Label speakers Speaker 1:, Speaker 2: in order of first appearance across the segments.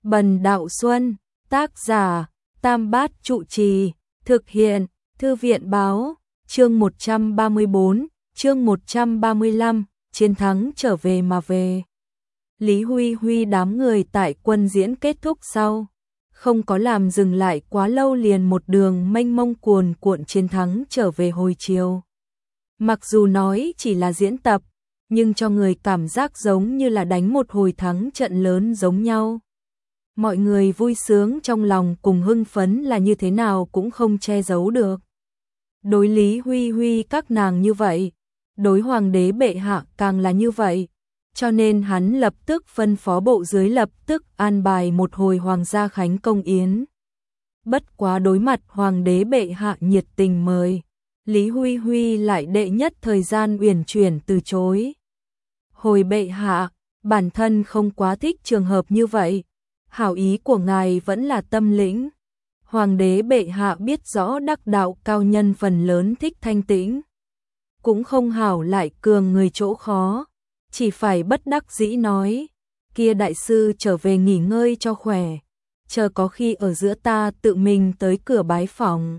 Speaker 1: Bần Đạo Xuân, tác giả, Tam Bát Trụ Trì, thực hiện, Thư viện báo, chương 134, chương 135, chiến thắng trở về mà về. Lý Huy Huy đám người tại quân diễn kết thúc sau, không có làm dừng lại quá lâu, liền một đường mênh mông cuồn cuộn chiến thắng trở về hồi chiều. Mặc dù nói chỉ là diễn tập, nhưng cho người cảm giác giống như là đánh một hồi thắng trận lớn giống nhau. Mọi người vui sướng trong lòng cùng hưng phấn là như thế nào cũng không che giấu được. Đối Lý Huy Huy các nàng như vậy, đối hoàng đế bệ hạ càng là như vậy, cho nên hắn lập tức phân phó bộ dưới lập tức an bài một hồi hoàng gia khánh công yến. Bất quá đối mặt hoàng đế bệ hạ nhiệt tình mời, Lý Huy Huy lại đệ nhất thời gian uyển chuyển từ chối. Hồi bệ hạ, bản thân không quá thích trường hợp như vậy, hảo ý của ngài vẫn là tâm lĩnh. Hoàng đế bệ hạ biết rõ đắc đạo cao nhân phần lớn thích thanh tĩnh, cũng không hảo lại cường người chỗ khó, chỉ phải bất đắc dĩ nói, kia đại sư trở về nghỉ ngơi cho khỏe, chờ có khi ở giữa ta tự mình tới cửa bái phỏng.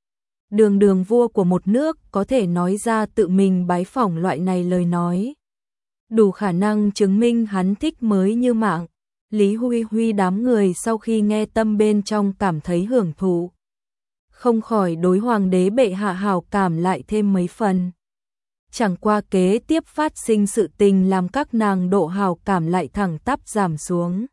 Speaker 1: Đường vua của một nước có thể nói ra tự mình bái phỏng loại này lời nói, đủ khả năng chứng minh hắn thích mới như mạng. Lý Huy Huy đám người sau khi nghe tâm bên trong cảm thấy hưởng thụ, không khỏi đối hoàng đế bệ hạ hảo cảm lại thêm mấy phần. Chẳng qua kế tiếp phát sinh sự tình làm các nàng độ hảo cảm lại thẳng tắp giảm xuống.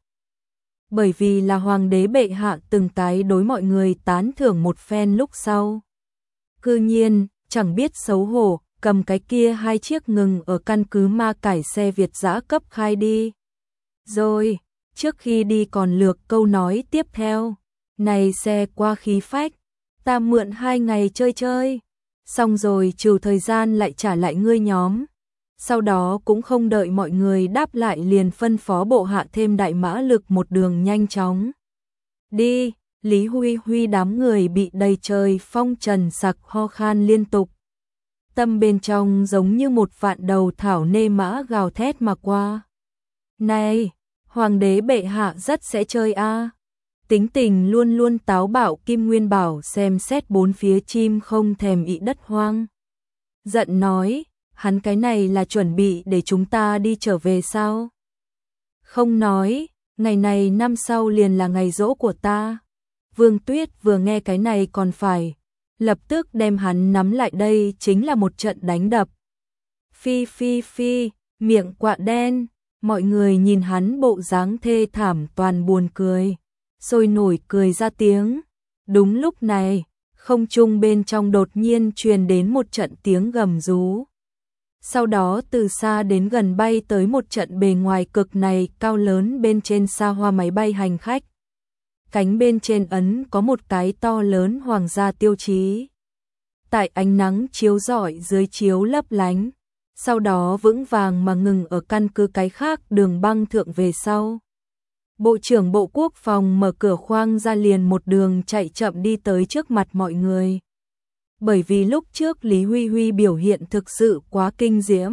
Speaker 1: Bởi vì là hoàng đế bệ hạ từng cái đối mọi người tán thưởng một phen lúc sau, cư nhiên chẳng biết xấu hổ, cầm cái kia hai chiếc ngừng ở căn cứ ma cải xe Việt dã cấp khai đi. Rồi, trước khi đi còn lược câu nói tiếp theo, này xe qua khí phách, ta mượn 2 ngày chơi chơi, xong rồi trừ thời gian lại trả lại ngươi nhóm. Sau đó cũng không đợi mọi người đáp lại liền phân phó bộ hạ thêm đại mã lực một đường nhanh chóng đi. Lý Huy Huy đám người bị đầy trời phong trần sặc ho khan liên tục, tâm bên trong giống như một vạn đầu thảo nê mã gào thét mà qua. Này, hoàng đế bệ hạ rất sẽ chơi a. Tính tình luôn luôn táo bạo Kim Nguyên Bảo xem xét bốn phía chim không thèm ị đất hoang. Giận nói, hắn cái này là chuẩn bị để chúng ta đi trở về sao? Không nói, ngày này năm sau liền là ngày giỗ của ta. Vương Tuyết vừa nghe cái này còn phải lập tức đem hắn nắm lại đây chính là một trận đánh đập. Phi phi phi, miệng quạ đen, mọi người nhìn hắn bộ dáng thê thảm toàn buồn cười, sôi nổi cười ra tiếng. Đúng lúc này, không trung bên trong đột nhiên truyền đến một trận tiếng gầm rú. Sau đó từ xa đến gần bay tới một trận bề ngoài cực này cao lớn bên trên xa hoa máy bay hành khách. Cánh bên trên ấn có một cái to lớn hoàng gia tiêu chí. Tại ánh nắng chiếu rọi dưới chiếu lấp lánh, sau đó vững vàng mà ngừng ở căn cứ cái khác đường băng thượng về sau. Bộ trưởng Bộ Quốc phòng mở cửa khoang ra liền một đường chạy chậm đi tới trước mặt mọi người. Bởi vì lúc trước Lý Huy Huy biểu hiện thực sự quá kinh diễm,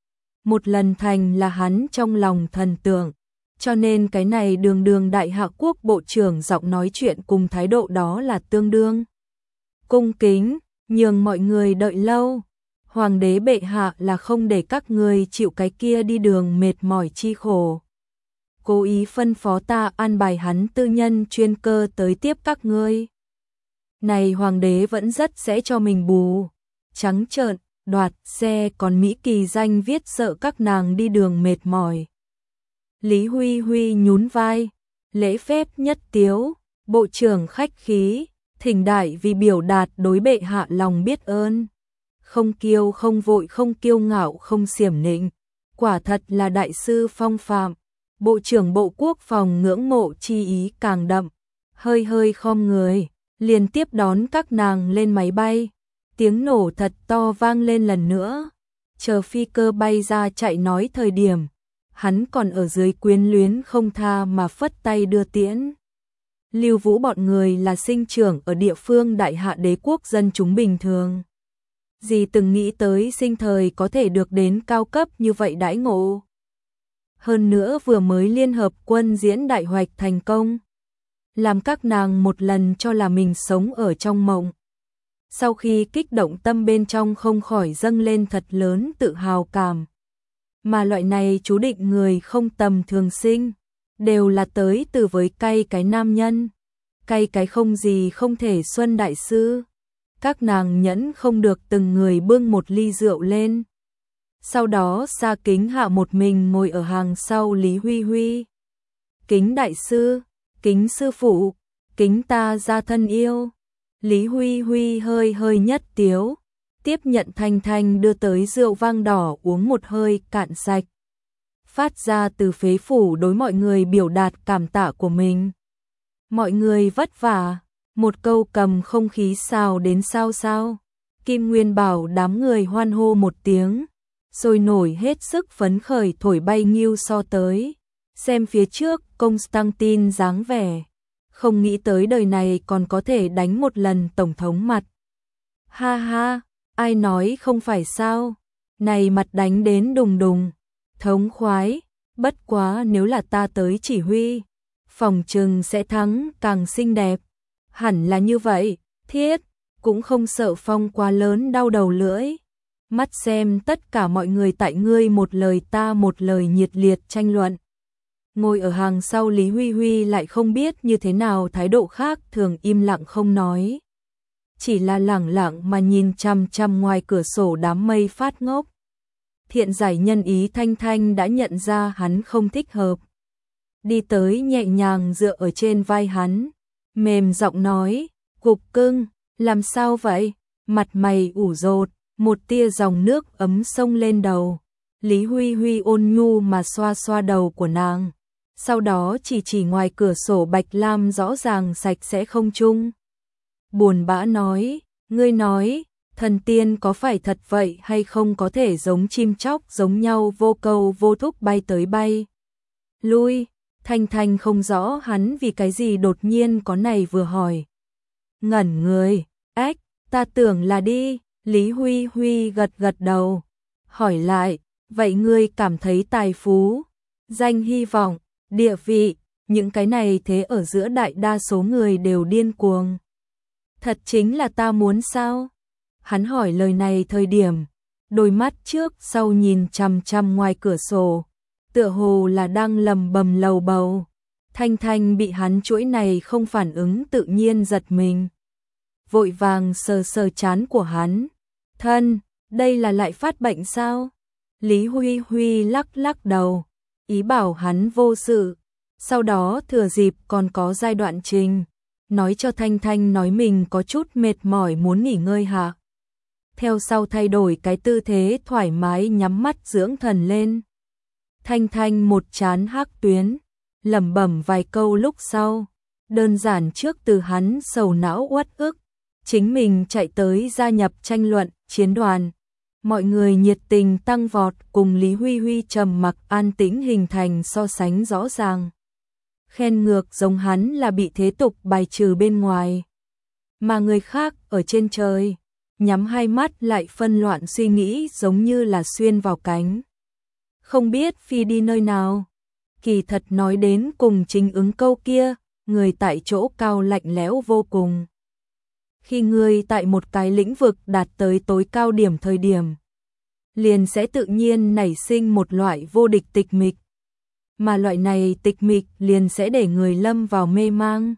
Speaker 1: một lần thành là hắn trong lòng thần tượng, cho nên cái này đường đại hạ quốc bộ trưởng giọng nói chuyện cùng thái độ đó là tương đương cung kính, nhường mọi người đợi lâu. Hoàng đế bệ hạ là không để các người chịu cái kia đi đường mệt mỏi chi khổ, cố ý phân phó ta an bài hắn tư nhân chuyên cơ tới tiếp các ngươi. Này hoàng đế vẫn rất sẽ cho mình bù, trắng trợn, đoạt xe còn Mỹ kỳ danh viết sợ các nàng đi đường mệt mỏi. Lý Huy Huy nhún vai, lễ phép nhất tiếu, bộ trưởng khách khí, thỉnh đại vì biểu đạt đối bệ hạ lòng biết ơn. Không kiêu không vội không kiêu ngạo không xiểm nịnh, quả thật là đại sư phong phạm. Bộ trưởng Bộ Quốc phòng ngưỡng mộ chi ý càng đậm, hơi khom người, liền tiếp đón các nàng lên máy bay. Tiếng nổ thật to vang lên lần nữa, chờ phi cơ bay ra chạy nói thời điểm, hắn còn ở dưới quyến luyến không tha mà phất tay đưa tiễn. Lưu Vũ bọn người là sinh trưởng ở địa phương đại hạ đế quốc dân chúng bình thường, gì từng nghĩ tới sinh thời có thể được đến cao cấp như vậy đãi ngộ. hơn nữa vừa mới liên hợp quân diễn đại hoạch thành công, làm các nàng một lần cho là mình sống ở trong mộng. Sau khi kích động tâm bên trong không khỏi dâng lên thật lớn tự hào cảm. Mà loại này chú định người không tầm thường sinh, đều là tới từ với cay cái nam nhân, cay cái không gì không thể Xuân đại sư. Các nàng nhẫn không được từng người bưng một ly rượu lên. Sau đó Sa Kính Hạ một mình ngồi ở hàng sau Lý Huy Huy. Kính đại sư, kính sư phụ, kính ta gia thân yêu. Lý Huy Huy hơi hơi nhất tiếu, tiếp nhận Thanh Thanh đưa tới rượu vang đỏ uống một hơi cạn sạch. Phát ra từ phế phủ đối mọi người biểu đạt cảm tạ của mình. Mọi người vất vả, một câu cầm không khí xào đến sao sao. Kim Nguyên bảo đám người hoan hô một tiếng, rồi nổi hết sức phấn khởi thổi bay nghiêu so tới. Xem phía trước Constantine dáng vẻ, không nghĩ tới đời này còn có thể đánh một lần tổng thống mặt. Ha ha, ai nói không phải sao, này mặt đánh đến đùng đùng, thống khoái, bất quá nếu là ta tới chỉ huy, phòng trừng sẽ thắng càng xinh đẹp. Hẳn là như vậy, thiết, cũng không sợ phong quá lớn đau đầu lưỡi. Mắt xem tất cả mọi người tại ngươi một lời ta một lời nhiệt liệt tranh luận. Ngồi ở hàng sau Lý Huy Huy lại không biết như thế nào thái độ khác thường im lặng không nói. Chỉ là lẳng lặng mà nhìn chằm chằm ngoài cửa sổ đám mây phát ngốc. Thiện giải nhân ý Thanh Thanh đã nhận ra hắn không thích hợp. Đi tới nhẹ nhàng dựa ở trên vai hắn, mềm giọng nói, Cục cưng, làm sao vậy? Mặt mày ủ rột, một tia dòng nước ấm xông lên đầu. Lý Huy Huy ôn nhu mà xoa xoa đầu của nàng. Sau đó chỉ ngoài cửa sổ bạch lam rõ ràng sạch sẽ không chung. Buồn bã nói, ngươi nói, thần tiên có phải thật vậy hay không có thể giống chim chóc giống nhau vô cầu vô thúc bay tới bay lui. Thanh Thanh không rõ hắn vì cái gì đột nhiên có này vừa hỏi. Ngẩn người, ếch, ta tưởng là đi. Lý Huy Huy gật gật đầu, hỏi lại, vậy ngươi cảm thấy tài phú, danh hy vọng, địa vị, những cái này thế ở giữa đại đa số người đều điên cuồng. Thật chính là ta muốn sao? Hắn hỏi lời này thời điểm, đôi mắt trước sau nhìn chằm chằm ngoài cửa sổ, tựa hồ là đang lầm bầm lầu bầu. Thanh Thanh bị hắn chuỗi này không phản ứng tự nhiên giật mình. Vội vàng sờ sờ trán của hắn. Thân, đây là lại phát bệnh sao? Lý Huy Huy lắc lắc đầu, ý bảo hắn vô sự. Sau đó thừa dịp còn có giai đoạn trình, nói cho Thanh Thanh nói mình có chút mệt mỏi muốn nghỉ ngơi hạ. Theo sau thay đổi cái tư thế thoải mái nhắm mắt dưỡng thần lên. Thanh Thanh một trán hắc tuyến, lẩm bẩm vài câu lúc sau, đơn giản trước từ hắn sầu não uất ức, chính mình chạy tới gia nhập tranh luận, chiến đoàn. Mọi người nhiệt tình tăng vọt cùng Lý Huy Huy trầm mặc an tĩnh hình thành so sánh rõ ràng. Khen ngược giống hắn là bị thế tục bài trừ bên ngoài. Mà người khác ở trên trời, nhắm hai mắt lại phân loạn suy nghĩ giống như là xuyên vào cánh. Không biết phi đi nơi nào. Kỳ thật nói đến cùng chính ứng câu kia, người tại chỗ cao lạnh lẽo vô cùng. Khi người tại một cái lĩnh vực đạt tới tối cao điểm thời điểm, liền sẽ tự nhiên nảy sinh một loại vô địch tịch mịch. Mà loại này tịch mịch liền sẽ để người lâm vào mê mang.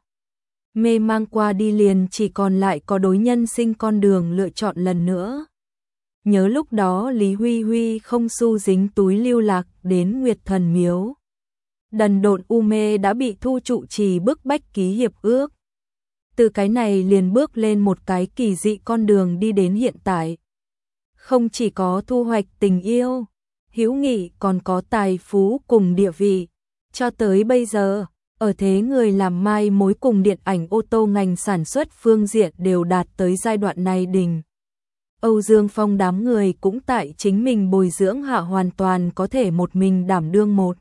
Speaker 1: Mê mang qua đi liền chỉ còn lại có đối nhân sinh con đường lựa chọn lần nữa. Nhớ lúc đó Lý Huy Huy không xu dính túi lưu lạc đến Nguyệt Thần Miếu. Đần độn u mê đã bị Thu Trụ Trì bức bách ký hiệp ước. Từ cái này liền bước lên một cái kỳ dị con đường đi đến hiện tại. Không chỉ có thu hoạch tình yêu, hữu nghị còn có tài phú cùng địa vị. Cho tới bây giờ, ở thế người làm mai mối cùng điện ảnh ô tô ngành sản xuất phương diện đều đạt tới giai đoạn này đỉnh. Âu Dương Phong đám người cũng tại chính mình bồi dưỡng hạ hoàn toàn có thể một mình đảm đương một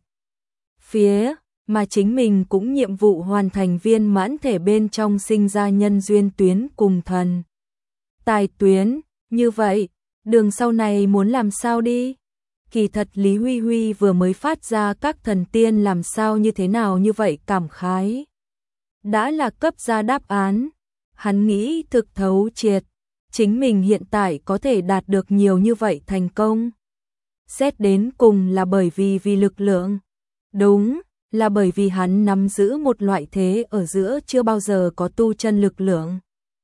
Speaker 1: phía, mà chính mình cũng nhiệm vụ hoàn thành viên mãn thể bên trong sinh ra nhân duyên tuyến cùng thần tài tuyến. Như vậy, đường sau này muốn làm sao đi? Kỳ thật Lý Huy Huy vừa mới phát ra các thần tiên làm sao như thế nào như vậy cảm khái. Đã là cấp ra đáp án, hắn nghĩ thực thấu triệt, chính mình hiện tại có thể đạt được nhiều như vậy thành công. Xét đến cùng là bởi vì lực lượng. Đúng, là bởi vì hắn nắm giữ một loại thế ở giữa chưa bao giờ có tu chân lực lượng.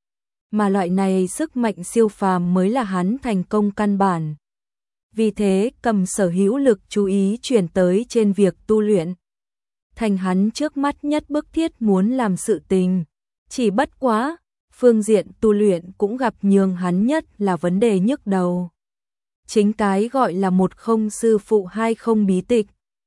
Speaker 1: Mà loại này sức mạnh siêu phàm mới là hắn thành công căn bản. Vì thế cầm sở hữu lực chú ý chuyển tới trên việc tu luyện. Thành hắn trước mắt nhất bức thiết muốn làm sự tình. Chỉ bất quá, phương diện tu luyện cũng gặp nhường hắn nhất là vấn đề nhức đầu. Chính cái gọi là một không sư phụ hai không bí tịch.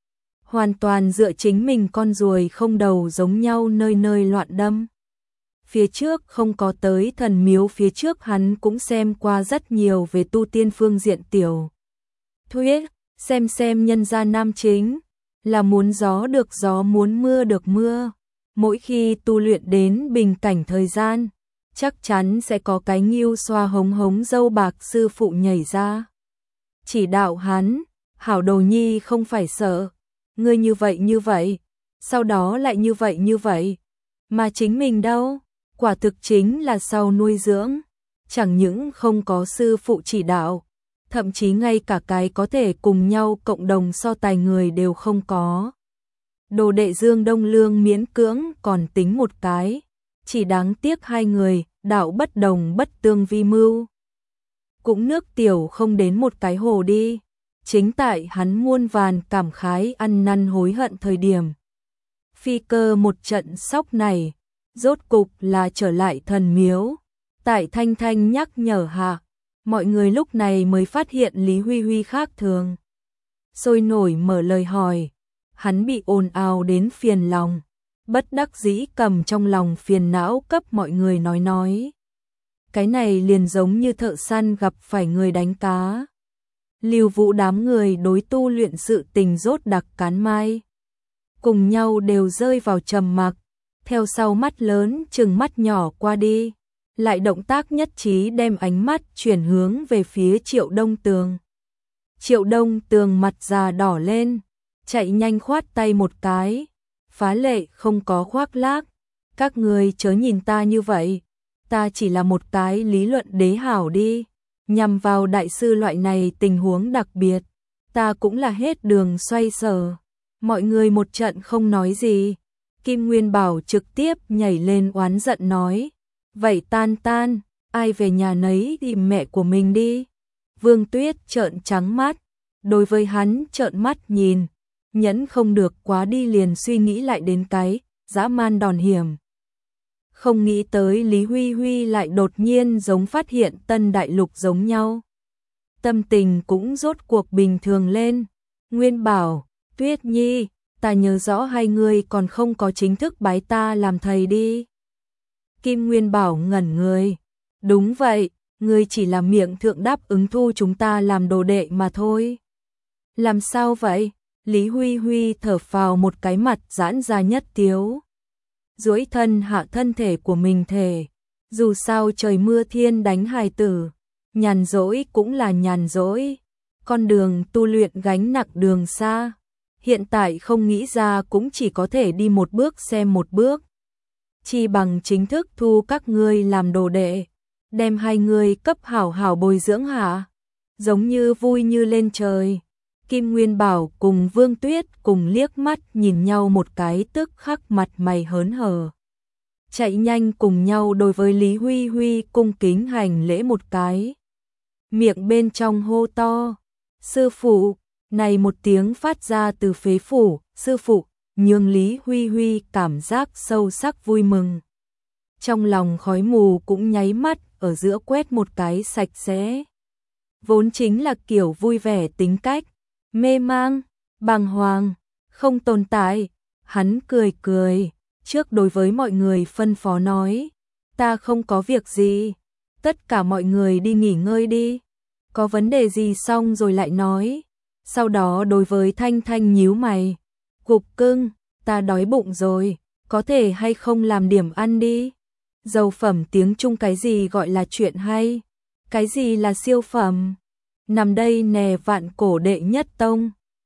Speaker 1: Hoàn toàn dựa chính mình con ruồi không đầu giống nhau nơi nơi loạn đâm. Phía trước không có tới thần miếu, phía trước hắn cũng xem qua rất nhiều về tu tiên phương diện tiểu thuyết, xem nhân gian nam chính, là muốn gió được gió muốn mưa được mưa. Mỗi khi tu luyện đến bình cảnh thời gian, chắc chắn sẽ có cái nghiêu xoa hống hống dâu bạc sư phụ nhảy ra. Chỉ đạo hắn, hảo đồ nhi không phải sợ, ngươi như vậy, sau đó lại như vậy, mà chính mình đâu, quả thực chính là sau nuôi dưỡng, chẳng những không có sư phụ chỉ đạo, thậm chí ngay cả cái có thể cùng nhau cộng đồng so tài người đều không có. Đồ đệ Dương Đông Lương miễn cưỡng còn tính một cái, chỉ đáng tiếc hai người, đạo bất đồng bất tương vi mưu. Cũng nước tiểu không đến một cái hồ đi, chính tại hắn muôn vàn cảm khái ăn năn hối hận thời điểm. Phi cơ một trận sóc này, rốt cục là trở lại thần miếu, tại Thanh Thanh nhắc nhở hạ, mọi người lúc này mới phát hiện Lý Huy Huy khác thường. Sôi nổi mở lời hỏi, hắn bị ồn ào đến phiền lòng, bất đắc dĩ cầm trong lòng phiền não cấp mọi người nói. Cái này liền giống như thợ săn gặp phải người đánh cá. Lưu Vũ đám người đối tu luyện sự tình rốt đặc cán mai. Cùng nhau đều rơi vào trầm mặc, theo sau mắt lớn chừng mắt nhỏ qua đi. Lại động tác nhất trí đem ánh mắt chuyển hướng về phía Triệu Đông Tường. Triệu Đông Tường mặt già đỏ lên, chạy nhanh khoát tay một cái, phá lệ không có khoác lác. Các người chớ nhìn ta như vậy, ta chỉ là một cái lý luận đế hảo đi, nhằm vào đại sư loại này tình huống đặc biệt, ta cũng là hết đường xoay sở. Mọi người một trận không nói gì, Kim Nguyên Bảo trực tiếp nhảy lên oán giận nói, vậy tan, ai về nhà nấy tìm mẹ của mình đi. Vương Tuyết trợn trắng mắt, đối với hắn trợn mắt nhìn, nhẫn không được quá đi liền suy nghĩ lại đến cái dã man đòn hiểm. Không nghĩ tới Lý Huy Huy lại đột nhiên giống phát hiện tân đại lục giống nhau. Tâm tình cũng rốt cuộc bình thường lên. Nguyên Bảo, Tuyết Nhi, ta nhớ rõ hai người còn không có chính thức bái ta làm thầy đi. Kim Nguyên Bảo ngẩn người. Đúng vậy, ngươi chỉ là miệng thượng đáp ứng thu chúng ta làm đồ đệ mà thôi. Làm sao vậy? Lý Huy Huy thở phào một cái, mặt giãn ra nhất tiếu. Duỗi thân hạ thân thể của mình thể. Dù sao trời mưa thiên đánh hài tử, nhàn rỗi cũng là nhàn rỗi. Con đường tu luyện gánh nặng đường xa. Hiện tại không nghĩ ra cũng chỉ có thể đi một bước xem một bước. Chi bằng chính thức thu các ngươi làm đồ đệ, đem hai người cấp hảo hảo bồi dưỡng hả? Giống như vui như lên trời. Kim Nguyên Bảo cùng Vương Tuyết cùng liếc mắt nhìn nhau một cái, tức khắc mặt mày hớn hở. Chạy nhanh cùng nhau đối với Lý Huy Huy cung kính hành lễ một cái. Miệng bên trong hô to, sư phụ, này một tiếng phát ra từ phế phủ, sư phụ, nhường Lý Huy Huy cảm giác sâu sắc vui mừng. Trong lòng khói mù cũng nháy mắt ở giữa quét một cái sạch sẽ. Vốn chính là kiểu vui vẻ tính cách, mê mang, bàng hoàng, không tồn tại. Hắn cười, trước đối với mọi người phân phó nói, ta không có việc gì, tất cả mọi người đi nghỉ ngơi đi, có vấn đề gì xong rồi lại nói. Sau đó đối với Thanh Thanh nhíu mày, Cục Cưng, ta đói bụng rồi, có thể hay không làm điểm ăn đi. Dầu phẩm tiếng Trung cái gì gọi là chuyện hay, cái gì là siêu phẩm. nằm đây nè vạn cổ đệ nhất tông.